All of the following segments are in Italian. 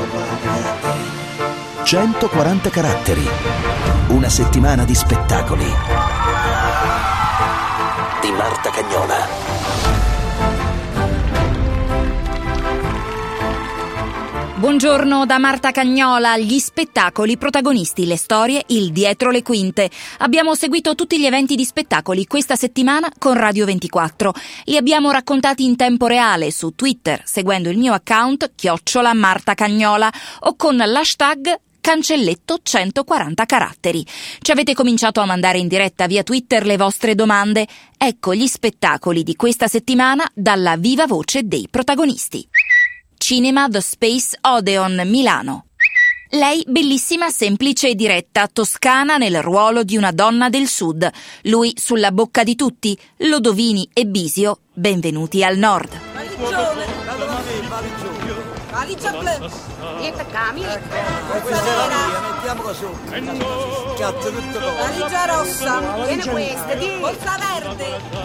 140 caratteri. Una settimana di spettacoli. Di Marta Cagnola. Buongiorno da Marta Cagnola. Gli spettacoli, protagonisti, le storie, il dietro le quinte. Abbiamo seguito tutti gli eventi di spettacoli questa settimana con Radio 24. Li abbiamo raccontati in tempo reale su Twitter, seguendo il mio account @MartaCagnola o con l'hashtag cancelletto 140 caratteri. Ci avete cominciato a mandare in diretta via Twitter le vostre domande. Ecco gli spettacoli di questa settimana dalla viva voce dei protagonisti. Cinema The Space Odeon, Milano. Lei bellissima, semplice e diretta, toscana nel ruolo di una donna del sud. Lui sulla bocca di tutti, Lodovini e Bisio, benvenuti al nord. Valigia blu. Niente camicia. Forza nera. Valigia rossa. Viene questa, forza verde.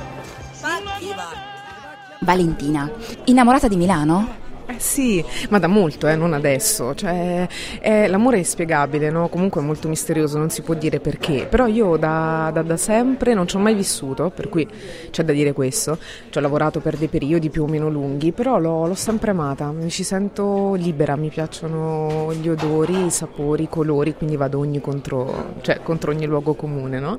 Valentina, innamorata di Milano? Sì, ma da molto, non adesso. Cioè, l'amore è inspiegabile, no? Comunque è molto misterioso, non si può dire perché. Però io da sempre non ci ho mai vissuto, per cui c'è da dire questo. Ci ho lavorato per dei periodi più o meno lunghi, però l'ho sempre amata. Mi ci sento libera, mi piacciono gli odori, i sapori, i colori, quindi vado contro ogni luogo comune, no?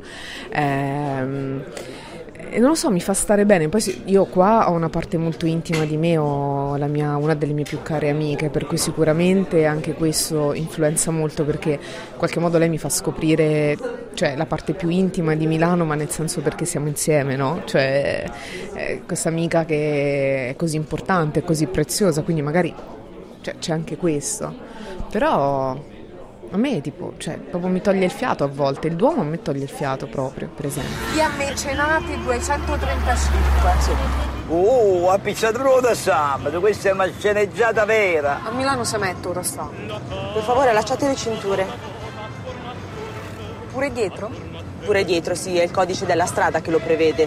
E non lo so, mi fa stare bene. Poi io qua ho una parte molto intima di me, ho una delle mie più care amiche, per cui sicuramente anche questo influenza molto, perché in qualche modo lei mi fa scoprire, cioè, la parte più intima di Milano, ma nel senso perché siamo insieme, no? Cioè, questa amica che è così importante, così preziosa, quindi magari c'è anche questo. Però a me proprio mi toglie il fiato a volte. Il Duomo a me toglie il fiato proprio, per esempio. Via Mecenati 235. Sì. A Pizzaduro da sabato, questa è una sceneggiata vera. A Milano si mette ora sta. Per favore, lasciate le cinture. Pure dietro? Pure dietro, sì, è il codice della strada che lo prevede.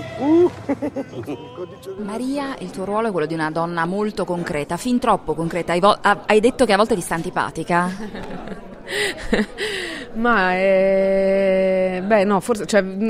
Maria, il tuo ruolo è quello di una donna molto concreta, fin troppo concreta. Hai detto che a volte ti sta antipatica? Ma no, forse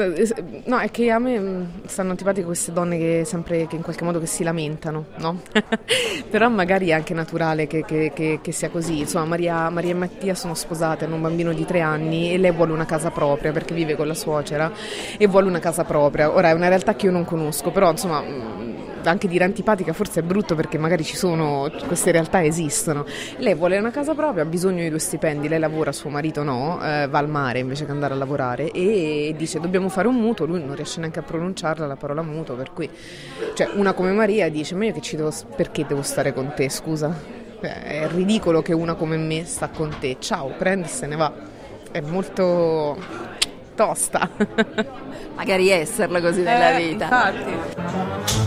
no, è che a me stanno antipatiche queste donne che in qualche modo che si lamentano, no? Però magari è anche naturale che sia così. Insomma, Maria e Mattia sono sposate, hanno un bambino di 3 anni e lei vuole una casa propria perché vive con la suocera e vuole una casa propria. Ora è una realtà che io non conosco, però insomma, anche dire antipatica forse è brutto, perché magari queste realtà esistono. Lei vuole una casa propria, ha bisogno di 2 stipendi, lei lavora, suo marito no, va al mare invece che andare a lavorare, e dice dobbiamo fare un mutuo. Lui non riesce neanche a pronunciarla la parola mutuo, per cui una come Maria dice ma io perché devo stare con te, scusa? È ridicolo che una come me sta con te, ciao, prendi e se ne va. È molto tosta. Magari esserlo così nella vita. Infatti.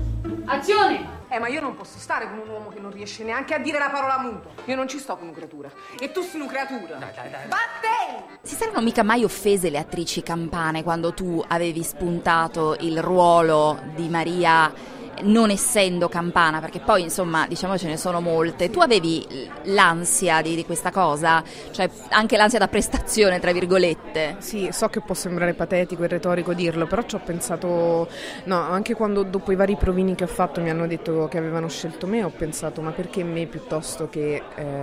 Azione! Ma io non posso stare con un uomo che non riesce neanche a dire la parola mutuo. Io non ci sto con una creatura. E tu sei una creatura. Dai. Vattene! Si saranno mica mai offese le attrici campane quando tu avevi spuntato il ruolo di Maria, non essendo campana? Perché poi, insomma, diciamo ce ne sono molte. Tu avevi l'ansia di questa cosa? Cioè anche l'ansia da prestazione, tra virgolette? Sì, so che può sembrare patetico e retorico dirlo, però ci ho pensato, no, anche quando dopo i vari provini che ho fatto mi hanno detto che avevano scelto me, ho pensato ma perché me piuttosto che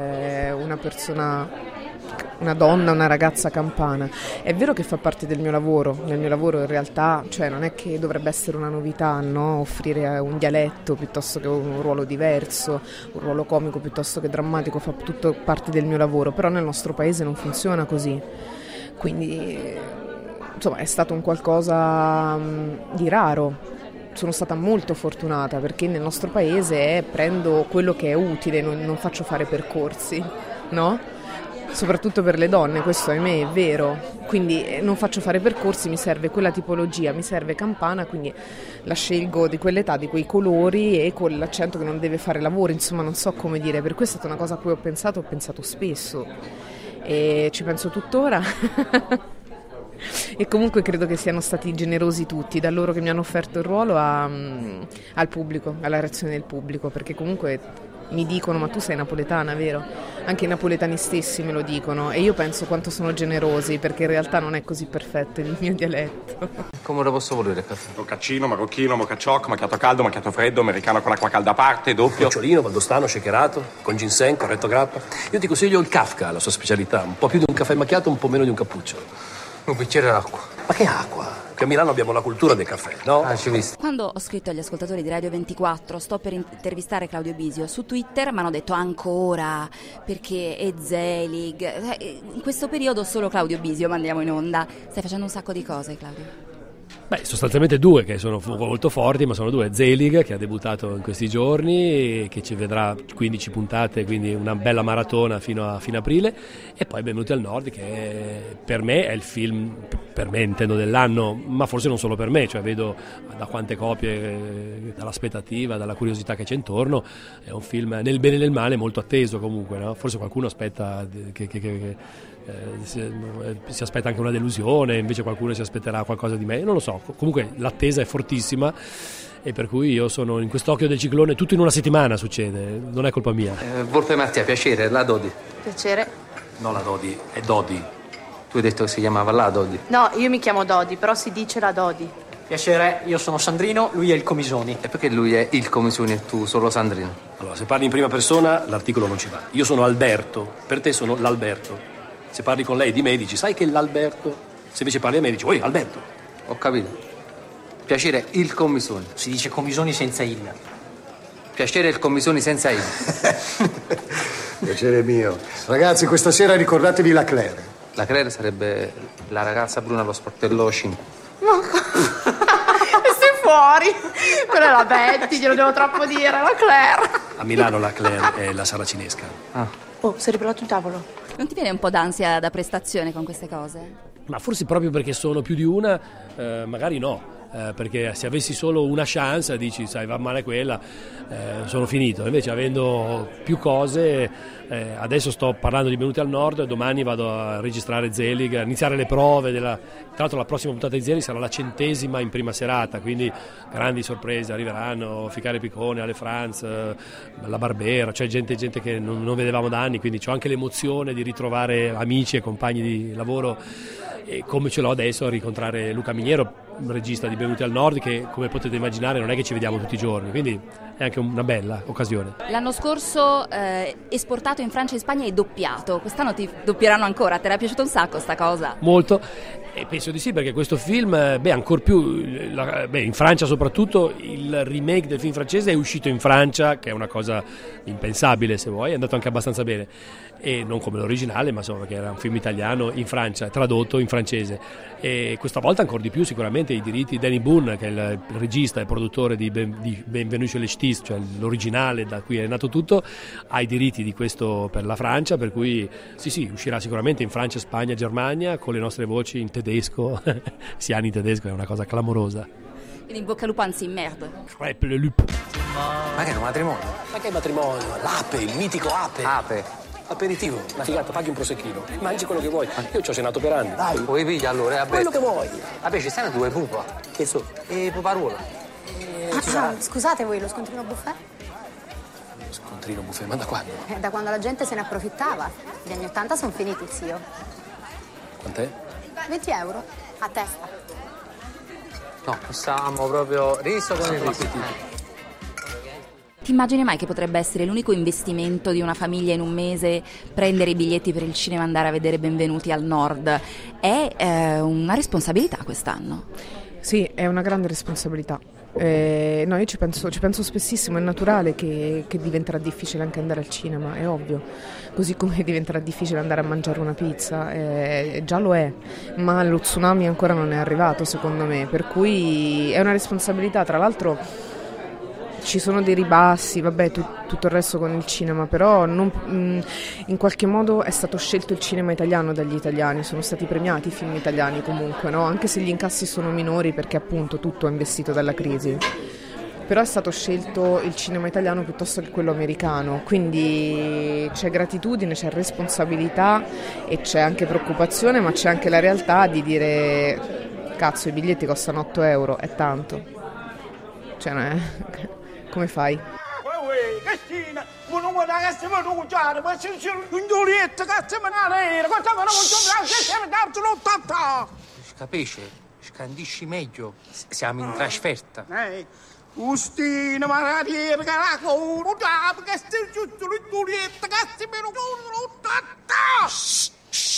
una persona, una donna, una ragazza campana? È vero che fa parte del mio lavoro, nel mio lavoro in realtà, non è che dovrebbe essere una novità, no? Offrire un dialetto piuttosto che un ruolo diverso, un ruolo comico piuttosto che drammatico, fa tutto parte del mio lavoro, però nel nostro paese non funziona così, quindi insomma è stato un qualcosa di raro. Sono stata molto fortunata perché nel nostro paese prendo quello che è utile, non faccio fare percorsi, no? Soprattutto per le donne, questo ahimè è vero, quindi non faccio fare percorsi, mi serve quella tipologia, mi serve campana, quindi la scelgo di quell'età, di quei colori e con l'accento che non deve fare lavoro, insomma non so come dire. Per questo è stata una cosa a cui ho pensato spesso e ci penso tuttora. E comunque credo che siano stati generosi tutti, da loro che mi hanno offerto il ruolo al pubblico, alla reazione del pubblico, perché comunque mi dicono: ma tu sei napoletana, vero? Anche i napoletani stessi me lo dicono, e io penso quanto sono generosi, perché in realtà non è così perfetto il mio dialetto. Come lo posso volere il caffè? Mocaccino, marocchino, mocacciocco, macchiato caldo, macchiato freddo, americano con acqua calda a parte, doppio. Nocciolino, valdostano, shakerato, con ginseng, corretto grappa. Io ti consiglio il Kafka, la sua specialità. Un po' più di un caffè macchiato, un po' meno di un cappuccio. Un bicchiere d'acqua. Ma che acqua? Qui a Milano abbiamo la cultura del caffè, no? Ah, ci visto. Quando ho scritto agli ascoltatori di Radio 24 sto per intervistare Claudio Bisio, su Twitter mi hanno detto ancora, perché è Zelig. In questo periodo solo Claudio Bisio mandiamo in onda. Stai facendo un sacco di cose, Claudio. Beh, sostanzialmente due che sono molto forti, ma sono due. Zelig, che ha debuttato in questi giorni, che ci vedrà 15 puntate, quindi una bella maratona fino a fine aprile, e poi Benvenuti al Nord, che per me è il film, per me intendo dell'anno, ma forse non solo per me, cioè vedo da quante copie, dall'aspettativa, dalla curiosità che c'è intorno, è un film nel bene e nel male molto atteso comunque, no? Forse qualcuno aspetta si aspetta anche una delusione, invece qualcuno si aspetterà qualcosa di meglio, non lo so. Comunque l'attesa è fortissima, e per cui io sono in quest'occhio del ciclone. Tutto in una settimana succede, non è colpa mia. Volpe Martia, piacere, la Dodi. Piacere. No, la Dodi, è Dodi. Tu hai detto che si chiamava la Dodi. No, io mi chiamo Dodi, però si dice la Dodi. Piacere, io sono Sandrino, lui è il Comisoni. E perché lui è il Comisoni e tu solo Sandrino? Allora, se parli in prima persona l'articolo non ci va. Io sono Alberto, per te sono l'Alberto. Se parli con lei di me dici: sai che l'Alberto? Se invece parli a me dici: oi, Alberto. Ho capito. Piacere, il Comisoni. Si dice Comisoni senza il. Piacere, il Comisoni senza il. Piacere mio. Ragazzi, questa sera ricordatevi la Claire. La Claire sarebbe la ragazza bruna allo sportello 5. Sei fuori. Quella è la Betty, glielo devo troppo dire, la Claire. A Milano la Claire è la saracinesca. Oh, sei ripelato il tavolo. Non ti viene un po' d'ansia da prestazione con queste cose? Ma forse proprio perché sono più di una, magari no. Perché se avessi solo una chance dici: sai, va male quella, sono finito. Invece avendo più cose, adesso sto parlando di Benvenuti al Nord, domani vado a registrare Zelig, a iniziare le prove tra l'altro la prossima puntata di Zelig sarà la 100ª in prima serata, quindi grandi sorprese arriveranno: Ficare Piccone, Ale Franz, la Barbera, cioè gente che non vedevamo da anni, quindi c'ho anche l'emozione di ritrovare amici e compagni di lavoro, e come ce l'ho adesso a rincontrare Luca Miniero, regista di Benvenuti al Nord, che come potete immaginare non è che ci vediamo tutti i giorni, quindi è anche una bella occasione. L'anno scorso esportato in Francia e in Spagna e doppiato, quest'anno ti doppieranno ancora. Te l'è piaciuto un sacco sta cosa? Molto, e penso di sì, perché questo film, ancor più in Francia soprattutto, il remake del film francese è uscito in Francia, che è una cosa impensabile, se vuoi, è andato anche abbastanza bene, e non come l'originale, ma insomma che era un film italiano in Francia, tradotto in francese, e questa volta ancora di più sicuramente i diritti. Danny Boone, che è il regista e produttore di Benvenuti chez les Ch'tis, cioè l'originale da cui è nato tutto, ha i diritti di questo per la Francia, per cui sì, uscirà sicuramente in Francia, Spagna, Germania, con le nostre voci in tedesco. Siani in tedesco è una cosa clamorosa. Quindi in bocca al lupo, anzi merde. Crepe le lup. Ma che è un matrimonio? Ma che matrimonio? L'ape, il mitico ape. Ape. Aperitivo, una figata, paghi un prosecchino, mangi quello che vuoi. Io ci ho cenato per anni. Dai, puoi piglia allora, vabbè. Quello che vuoi. Vabbè, ci stanno due pupa. Che so? E puparuola. Scusate voi, lo scontrino buffet? Scontrino buffet, ma da quando? Da quando la gente se ne approfittava. Gli anni 80 sono finiti, zio. Quant'è? 20 euro a testa. No, stavamo proprio riso con il riso. Ti immagini mai che potrebbe essere l'unico investimento di una famiglia in un mese prendere i biglietti per il cinema e andare a vedere Benvenuti al Nord? È una responsabilità quest'anno. Sì, è una grande responsabilità. No, io ci penso spessissimo. È naturale che diventerà difficile anche andare al cinema, è ovvio, così come diventerà difficile andare a mangiare una pizza, già lo è, ma lo tsunami ancora non è arrivato secondo me, per cui è una responsabilità. Tra l'altro ci sono dei ribassi, vabbè, tutto il resto con il cinema, però in qualche modo è stato scelto il cinema italiano dagli italiani, sono stati premiati i film italiani comunque, no? Anche se gli incassi sono minori perché appunto tutto è investito dalla crisi, però è stato scelto il cinema italiano piuttosto che quello americano, quindi c'è gratitudine, c'è responsabilità e c'è anche preoccupazione, ma c'è anche la realtà di dire cazzo, i biglietti costano 8 euro, è tanto, cioè non è... Come fai? non guarda che stiamo nunciando, ma se c'è un Giulietta che stiamo nera, che stiamo nunciando, che stiamo dando l'80. Capisci? Scandisci meglio. Siamo in trasferta. Ustina, Maradiera, Caraco, che stiamo giusto un Giulietta che stiamo l'80.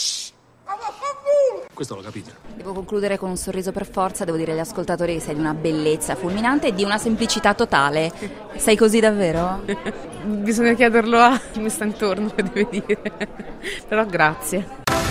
Questo l'ho capito. Devo concludere con un sorriso per forza. Devo dire agli ascoltatori che sei di una bellezza fulminante e di una semplicità totale. Sei così davvero? Bisogna chiederlo a chi mi sta intorno, deve dire. Però grazie.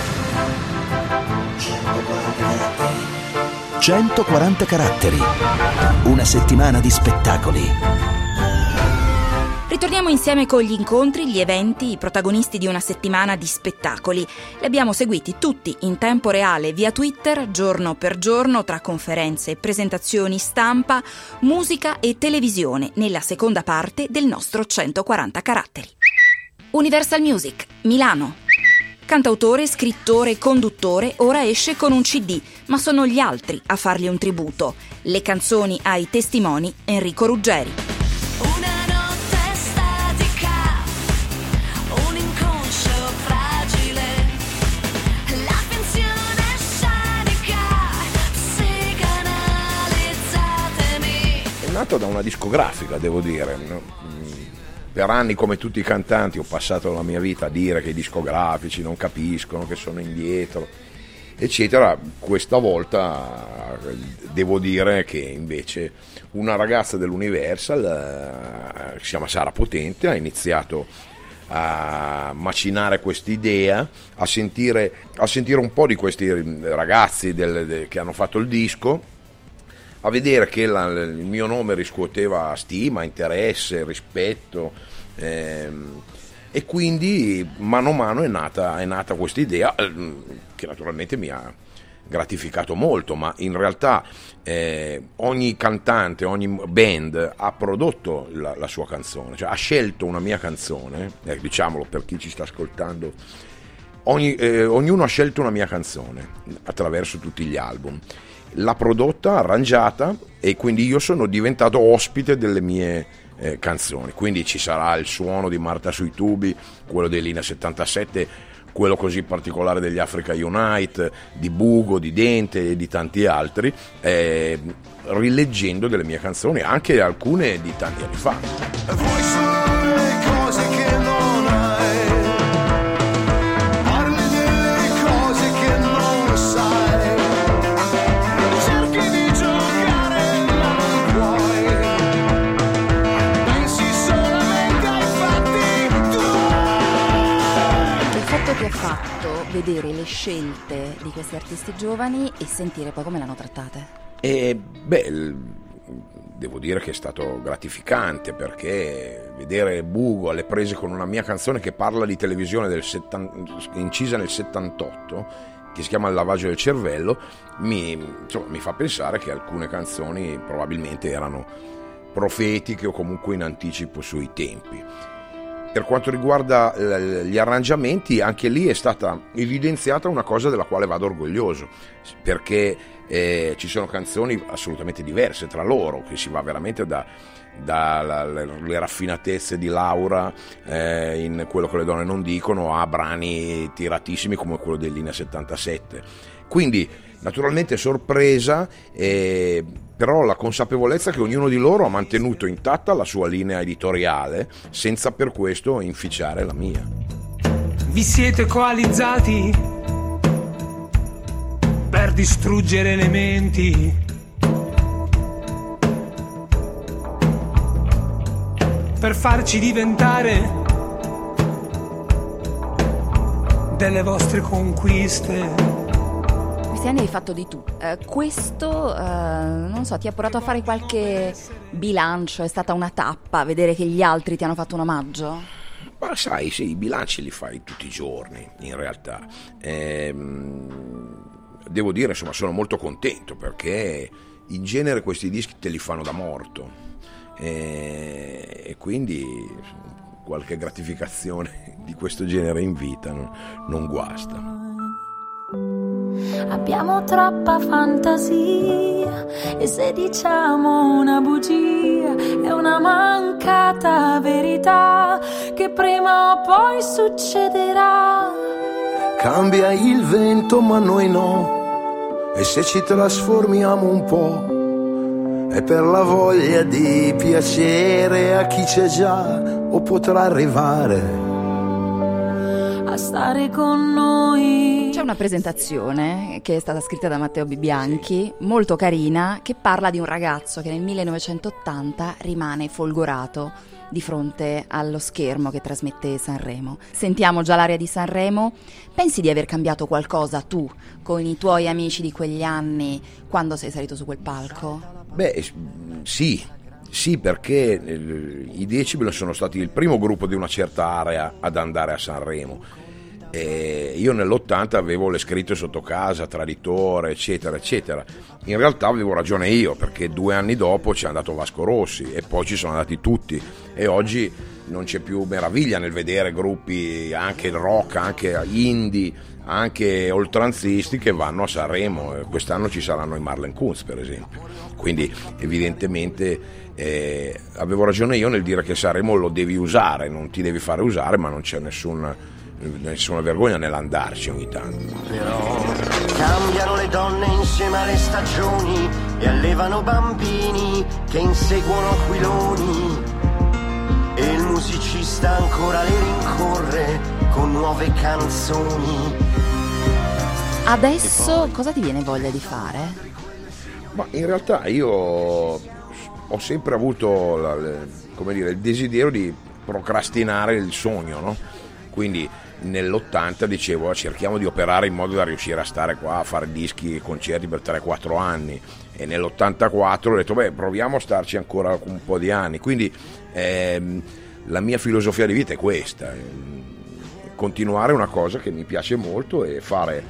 140 caratteri. Una settimana di spettacoli. Ritorniamo insieme con gli incontri, gli eventi, i protagonisti di una settimana di spettacoli. Li abbiamo seguiti tutti in tempo reale via Twitter, giorno per giorno, tra conferenze, presentazioni, stampa, musica e televisione, nella seconda parte del nostro 140 caratteri. Universal Music, Milano. Cantautore, scrittore, conduttore, ora esce con un CD, ma sono gli altri a fargli un tributo. Le canzoni ai testimoni Enrico Ruggeri. Nato da una discografica, devo dire. Per anni, come tutti i cantanti, ho passato la mia vita a dire che i discografici non capiscono, che sono indietro, eccetera. Questa volta devo dire che invece una ragazza dell'Universal, si chiama Sara Potente, ha iniziato a macinare quest'idea, a sentire un po' di questi ragazzi che hanno fatto il disco, a vedere che il mio nome riscuoteva stima, interesse, rispetto, e quindi mano a mano è nata questa idea, che naturalmente mi ha gratificato molto, ma in realtà ogni cantante, ogni band ha prodotto la sua canzone, cioè ha scelto una mia canzone, diciamolo per chi ci sta ascoltando, ognuno ha scelto una mia canzone attraverso tutti gli album. L'ha prodotta, arrangiata, e quindi io sono diventato ospite delle mie canzoni. Quindi ci sarà il suono di Marta sui tubi, quello dei Linea 77, quello così particolare degli Africa Unite, di Bugo, di Dente e di tanti altri, rileggendo delle mie canzoni, anche alcune di tanti anni fa. Vuoi solo le cose che non hai, parli delle cose che non sai, cerchi di giocare ma non puoi, pensi solamente ai fatti tuoi. Il fatto che ha fatto vedere le scelte di questi artisti giovani e sentire poi come l'hanno trattate? Devo dire che è stato gratificante, perché vedere Bugo alle prese con una mia canzone che parla di televisione incisa nel 78, che si chiama Il lavaggio del cervello, mi fa pensare che alcune canzoni probabilmente erano profetiche o comunque in anticipo sui tempi. Per quanto riguarda gli arrangiamenti, anche lì è stata evidenziata una cosa della quale vado orgoglioso, perché ci sono canzoni assolutamente diverse tra loro, che si va veramente dalle raffinatezze di Laura in Quello che le donne non dicono a brani tiratissimi come quello del Linea 77. Quindi naturalmente sorpresa, però la consapevolezza che ognuno di loro ha mantenuto intatta la sua linea editoriale senza per questo inficiare la mia. Vi siete coalizzati per distruggere le menti, per farci diventare delle vostre conquiste. Questi anni hai fatto di tu. Questo, non so, ti ha portato a fare qualche bilancio? È stata una tappa vedere che gli altri ti hanno fatto un omaggio? Ma sai, sì, i bilanci li fai tutti i giorni, in realtà. Devo dire, insomma, sono molto contento, perché in genere questi dischi te li fanno da morto, e quindi qualche gratificazione di questo genere in vita non guasta. abbiamo troppa fantasia e se diciamo una bugia è una mancata verità che prima o poi succederà. Cambia il vento ma noi no, e se ci trasformiamo un po' è per la voglia di piacere a chi c'è già o potrà arrivare a stare con noi. C'è una presentazione che è stata scritta da Matteo Bibianchi, molto carina, che parla di un ragazzo che nel 1980 rimane folgorato di fronte allo schermo che trasmette Sanremo. Sentiamo già l'aria di Sanremo. Pensi di aver cambiato qualcosa tu con i tuoi amici di quegli anni quando sei salito su quel palco? Beh, sì, perché i Decibel sono stati il primo gruppo di una certa area ad andare a Sanremo. Io nell'80 avevo le scritte sotto casa, Traditore, eccetera, eccetera. In realtà avevo ragione io, perché 2 anni dopo c'è andato Vasco Rossi e poi ci sono andati tutti, e oggi non c'è più meraviglia nel vedere gruppi anche rock, anche indie, anche oltranzisti che vanno a Sanremo. Quest'anno ci saranno i Marlen Kunz, per esempio. Quindi evidentemente avevo ragione io nel dire che Sanremo lo devi usare, non ti devi fare usare, ma non c'è nessuna vergogna nell'andarci ogni tanto. Però cambiano le donne insieme alle stagioni e allevano bambini che inseguono aquiloni, e il musicista ancora le rincorre con nuove canzoni. Adesso cosa ti viene voglia di fare? Ma in realtà io ho sempre avuto il desiderio di procrastinare il sogno, no? Quindi nell'80 dicevo cerchiamo di operare in modo da riuscire a stare qua a fare dischi e concerti per 3-4 anni, e nell'84 ho detto proviamo a starci ancora un po' di anni. Quindi la mia filosofia di vita è questa, continuare una cosa che mi piace molto e fare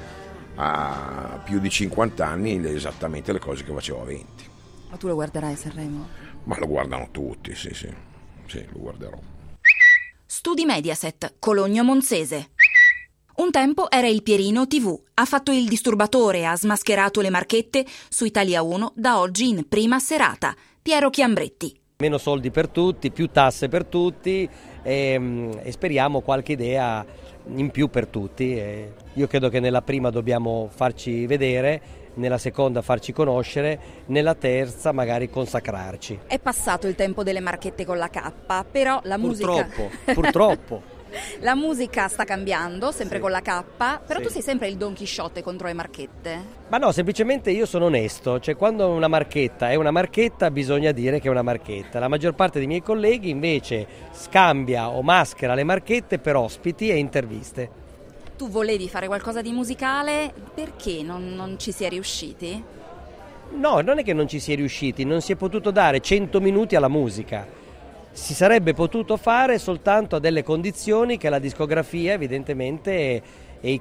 a più di 50 anni esattamente le cose che facevo a 20. Ma tu lo guarderai Sanremo? Ma lo guardano tutti, sì, lo guarderò. Studi Mediaset, Cologno Monzese. Un tempo era il Pierino TV, ha fatto il disturbatore, ha smascherato le marchette su Italia 1, da oggi in prima serata. Piero Chiambretti. Meno soldi per tutti, più tasse per tutti e speriamo qualche idea in più per tutti. Io credo che nella prima dobbiamo farci vedere, nella seconda farci conoscere, nella terza magari consacrarci. È passato il tempo delle marchette con la K, però la musica... Purtroppo. La musica sta cambiando, sempre con la K, però Sì. tu sei sempre il Don Chisciotte contro le marchette? Ma no, semplicemente io sono onesto, cioè quando una marchetta è una marchetta bisogna dire che è una marchetta. La maggior parte dei miei colleghi invece scambia o maschera le marchette per ospiti e interviste. Tu volevi fare qualcosa di musicale, perché non ci si è riusciti? No, non è che non ci si è riusciti, non si è potuto dare 100 minuti alla musica. Si sarebbe potuto fare soltanto a delle condizioni che la discografia evidentemente e i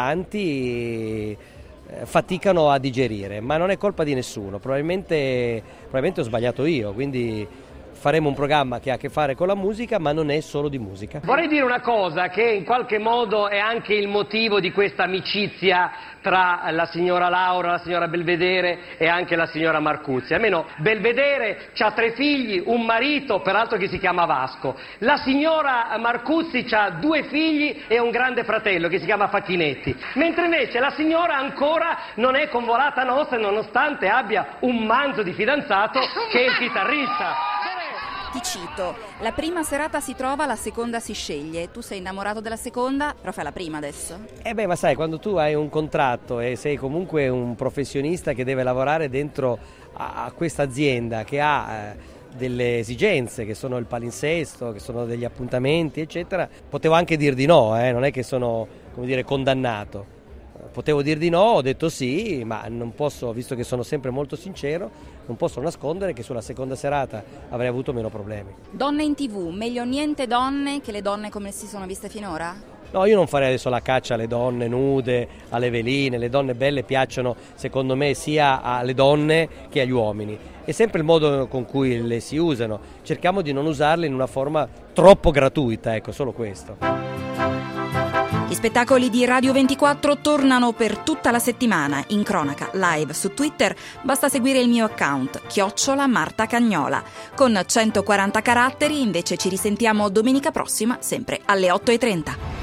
cantanti faticano a digerire, ma non è colpa di nessuno, probabilmente ho sbagliato io, quindi faremo un programma che ha a che fare con la musica, ma non è solo di musica. Vorrei dire una cosa che in qualche modo è anche il motivo di questa amicizia tra la signora Laura, la signora Belvedere e anche la signora Marcuzzi. Almeno Belvedere ha 3 figli, un marito, peraltro che si chiama Vasco. La signora Marcuzzi ha 2 figli e un grande fratello che si chiama Facchinetti. Mentre invece la signora ancora non è convolata nostra, nonostante abbia un manzo di fidanzato che è il chitarrista. Ti cito, la prima serata si trova, la seconda si sceglie. Tu sei innamorato della seconda, però fai la prima adesso. Ma sai, quando tu hai un contratto e sei comunque un professionista che deve lavorare dentro a questa azienda che ha delle esigenze, che sono il palinsesto, che sono degli appuntamenti, eccetera, potevo anche dir di no, non è che sono, condannato. Potevo dir di no, ho detto sì, ma non posso, visto che sono sempre molto sincero, non posso nascondere che sulla seconda serata avrei avuto meno problemi. Donne in TV, meglio niente donne che le donne come si sono viste finora? No, io non farei adesso la caccia alle donne nude, alle veline. Le donne belle piacciono, secondo me, sia alle donne che agli uomini. È sempre il modo con cui le si usano. Cerchiamo di non usarle in una forma troppo gratuita, ecco, solo questo. Gli spettacoli di Radio 24 tornano per tutta la settimana in cronaca live su Twitter. Basta seguire il mio account @MartaCagnola. Con 140 caratteri invece ci risentiamo domenica prossima sempre alle 8:30.